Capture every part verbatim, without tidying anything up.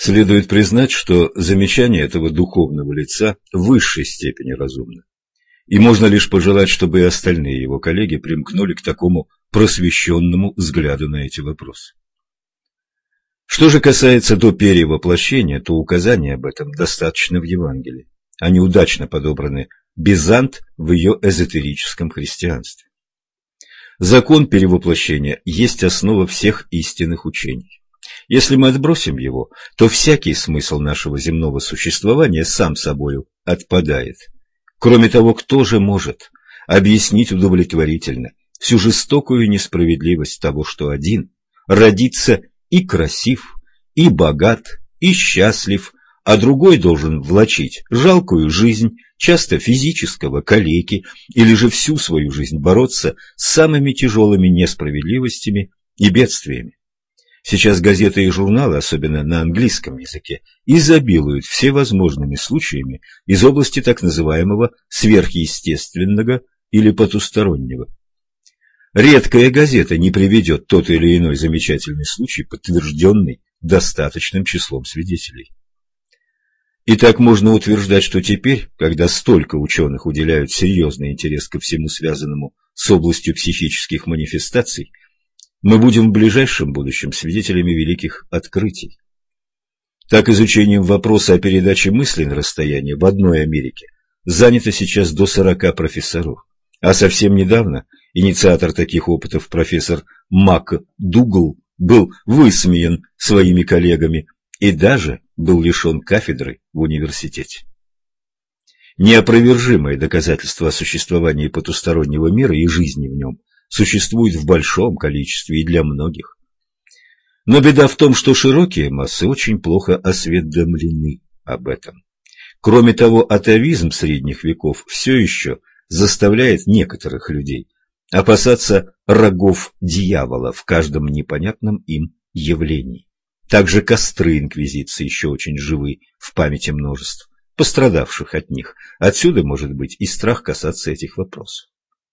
Следует признать, что замечание этого духовного лица в высшей степени разумно. И можно лишь пожелать, чтобы и остальные его коллеги примкнули к такому просвещенному взгляду на эти вопросы. Что же касается до перевоплощения, то указания об этом достаточно в Евангелии. Они удачно подобраны Бизант в ее эзотерическом христианстве. Закон перевоплощения есть основа всех истинных учений. Если мы отбросим его, то всякий смысл нашего земного существования сам собою отпадает. Кроме того, кто же может объяснить удовлетворительно всю жестокую несправедливость того, что один родится и красив, и богат, и счастлив, а другой должен влачить жалкую жизнь, часто физического калеки, или же всю свою жизнь бороться с самыми тяжелыми несправедливостями и бедствиями. Сейчас газеты и журналы, особенно на английском языке, изобилуют всевозможными случаями из области так называемого сверхъестественного или потустороннего. Редкая газета не приведет тот или иной замечательный случай, подтвержденный достаточным числом свидетелей. Итак, можно утверждать, что теперь, когда столько ученых уделяют серьезный интерес ко всему связанному с областью психических манифестаций, мы будем в ближайшем будущем свидетелями великих открытий. Так, изучением вопроса о передаче мыслей на расстояние в одной Америке занято сейчас до сорока профессоров, а совсем недавно инициатор таких опытов профессор МакДугал был высмеян своими коллегами и даже был лишен кафедры в университете. Неопровержимое доказательство о существовании потустороннего мира и жизни в нем существует в большом количестве и для многих. Но беда в том, что широкие массы очень плохо осведомлены об этом. Кроме того, атовизм средних веков все еще заставляет некоторых людей опасаться рогов дьявола в каждом непонятном им явлении. Также костры инквизиции еще очень живы в памяти множеств пострадавших от них. Отсюда может быть и страх касаться этих вопросов.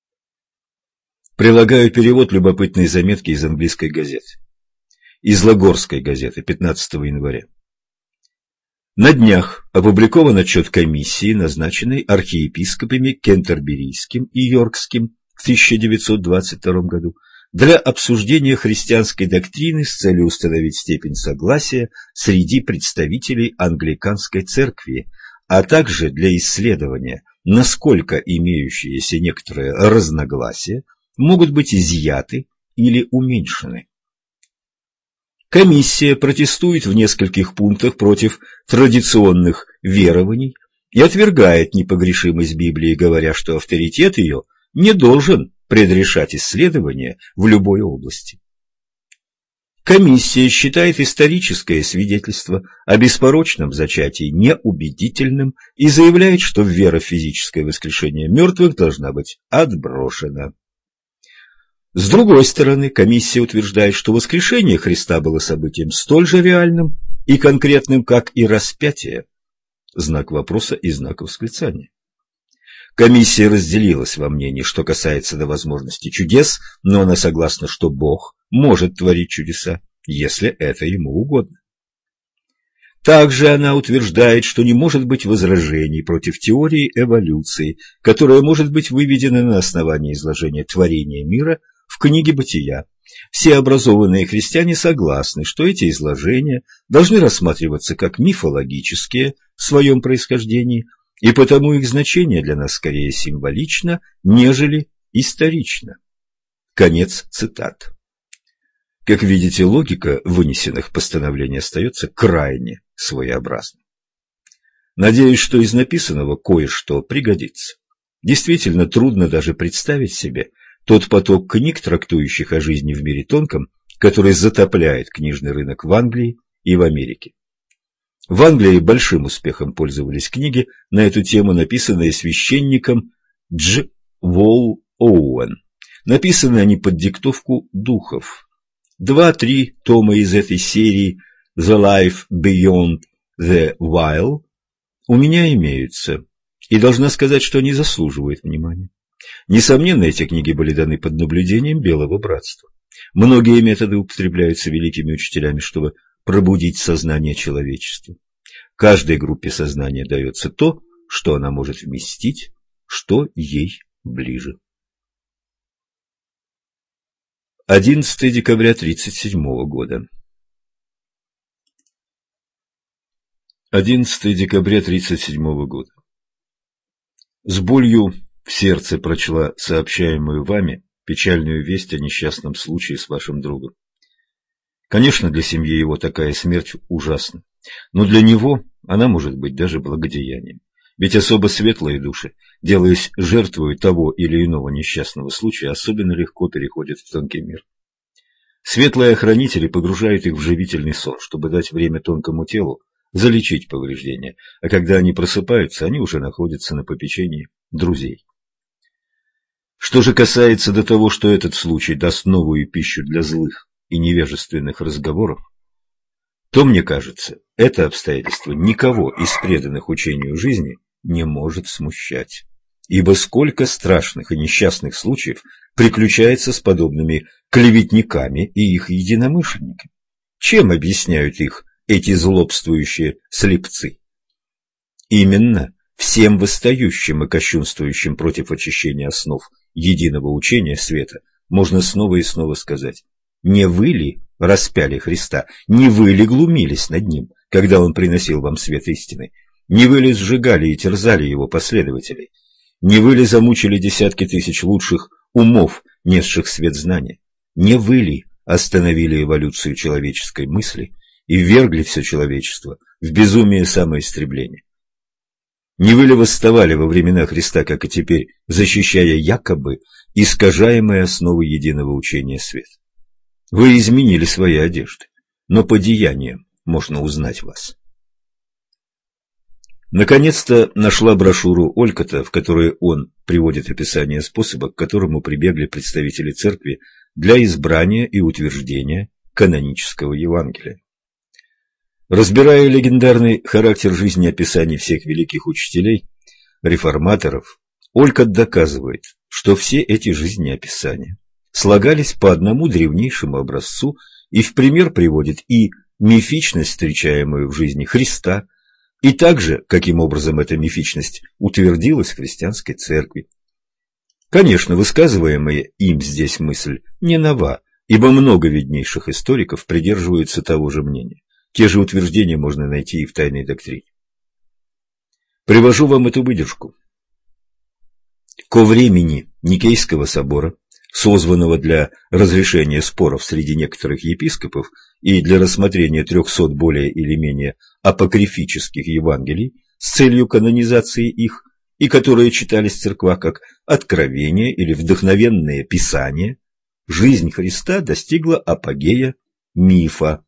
Прилагаю перевод любопытной заметки из английской газеты. Из Лагорской газеты пятнадцатого января. На днях опубликован отчет комиссии, назначенной архиепископами Кентерберийским и Йоркским в тысяча девятьсот двадцать втором году для обсуждения христианской доктрины с целью установить степень согласия среди представителей англиканской церкви, а также для исследования, насколько имеющиеся некоторые разногласия могут быть изъяты или уменьшены. Комиссия протестует в нескольких пунктах против традиционных верований и отвергает непогрешимость Библии, говоря, что авторитет ее не должен предрешать исследования в любой области. Комиссия считает историческое свидетельство о беспорочном зачатии неубедительным и заявляет, что вера в физическое воскрешение мертвых должна быть отброшена. С другой стороны, комиссия утверждает, что воскрешение Христа было событием столь же реальным и конкретным, как и распятие. Знак вопроса и знак восклицания. Комиссия разделилась во мнении, что касается до возможности чудес, но она согласна, что Бог может творить чудеса, если это ему угодно. Также она утверждает, что не может быть возражений против теории эволюции, которая может быть выведена на основании изложения творения мира в книге «Бытия». Все образованные христиане согласны, что эти изложения должны рассматриваться как мифологические в своем происхождении, и потому их значение для нас скорее символично, нежели исторично. Конец цитат. Как видите, логика вынесенных постановлений остается крайне своеобразной. Надеюсь, что из написанного кое-что пригодится. Действительно трудно даже представить себе тот поток книг, трактующих о жизни в мире тонком, который затопляет книжный рынок в Англии и в Америке. В Англии большим успехом пользовались книги на эту тему, написанные священником Дж. Волл Оуэн. Написаны они под диктовку духов. Два-три тома из этой серии «The Life Beyond the Veil» у меня имеются, и должна сказать, что они заслуживают внимания. Несомненно, эти книги были даны под наблюдением Белого Братства. Многие методы употребляются великими учителями, чтобы пробудить сознание человечества. Каждой группе сознания дается то, что она может вместить, что ей ближе. одиннадцатое декабря тридцать седьмого года. одиннадцатое декабря тридцать седьмого года. С болью в сердце прочла сообщаемую вами печальную весть о несчастном случае с вашим другом. Конечно, для семьи его такая смерть ужасна, но для него она может быть даже благодеянием. Ведь особо светлые души, делаясь жертвой того или иного несчастного случая, особенно легко переходят в тонкий мир. Светлые охранители погружают их в живительный сон, чтобы дать время тонкому телу залечить повреждения, а когда они просыпаются, они уже находятся на попечении друзей. Что же касается до того, что этот случай даст новую пищу для злых и невежественных разговоров, то, мне кажется, это обстоятельство никого из преданных учению жизни не может смущать. Ибо сколько страшных и несчастных случаев приключается с подобными клеветниками и их единомышленниками? Чем объясняют их эти злобствующие слепцы? Именно всем восстающим и кощунствующим против очищения основ единого учения света можно снова и снова сказать: не вы ли распяли Христа, не вы ли глумились над Ним, когда Он приносил вам свет истины, не вы ли сжигали и терзали Его последователей, не вы ли замучили десятки тысяч лучших умов, несших свет знания, не вы ли остановили эволюцию человеческой мысли и ввергли все человечество в безумие самоистребления? Не вы ли восставали во времена Христа, как и теперь, защищая якобы искажаемые основы единого учения свет? Вы изменили свои одежды, но по деяниям можно узнать вас. Наконец-то нашла брошюру Олькотта, в которой он приводит описание способа, к которому прибегли представители церкви для избрания и утверждения канонического Евангелия. Разбирая легендарный характер жизнеописаний всех великих учителей, реформаторов, Олькотт доказывает, что все эти жизнеописания слагались по одному древнейшему образцу и в пример приводит и мифичность, встречаемую в жизни Христа, и также, каким образом эта мифичность утвердилась в христианской церкви. Конечно, высказываемая им здесь мысль не нова, ибо много виднейших историков придерживаются того же мнения. Те же утверждения можно найти и в тайной доктрине. Привожу вам эту выдержку. Ко времени Никейского собора, созванного для разрешения споров среди некоторых епископов и для рассмотрения трехсот более или менее апокрифических Евангелий с целью канонизации их, и которые читались в церквах как откровения или вдохновенные писания, жизнь Христа достигла апогея мифа,